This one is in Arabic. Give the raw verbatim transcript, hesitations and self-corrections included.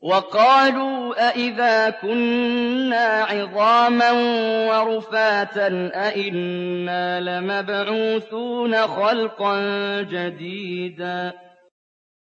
وَقَالُوا أَإِذَا كُنَّا عِظَامًا وَرُفَاتًا أَإِنَّا لَمَبْعُوثُونَ خَلْقًا جَدِيدًا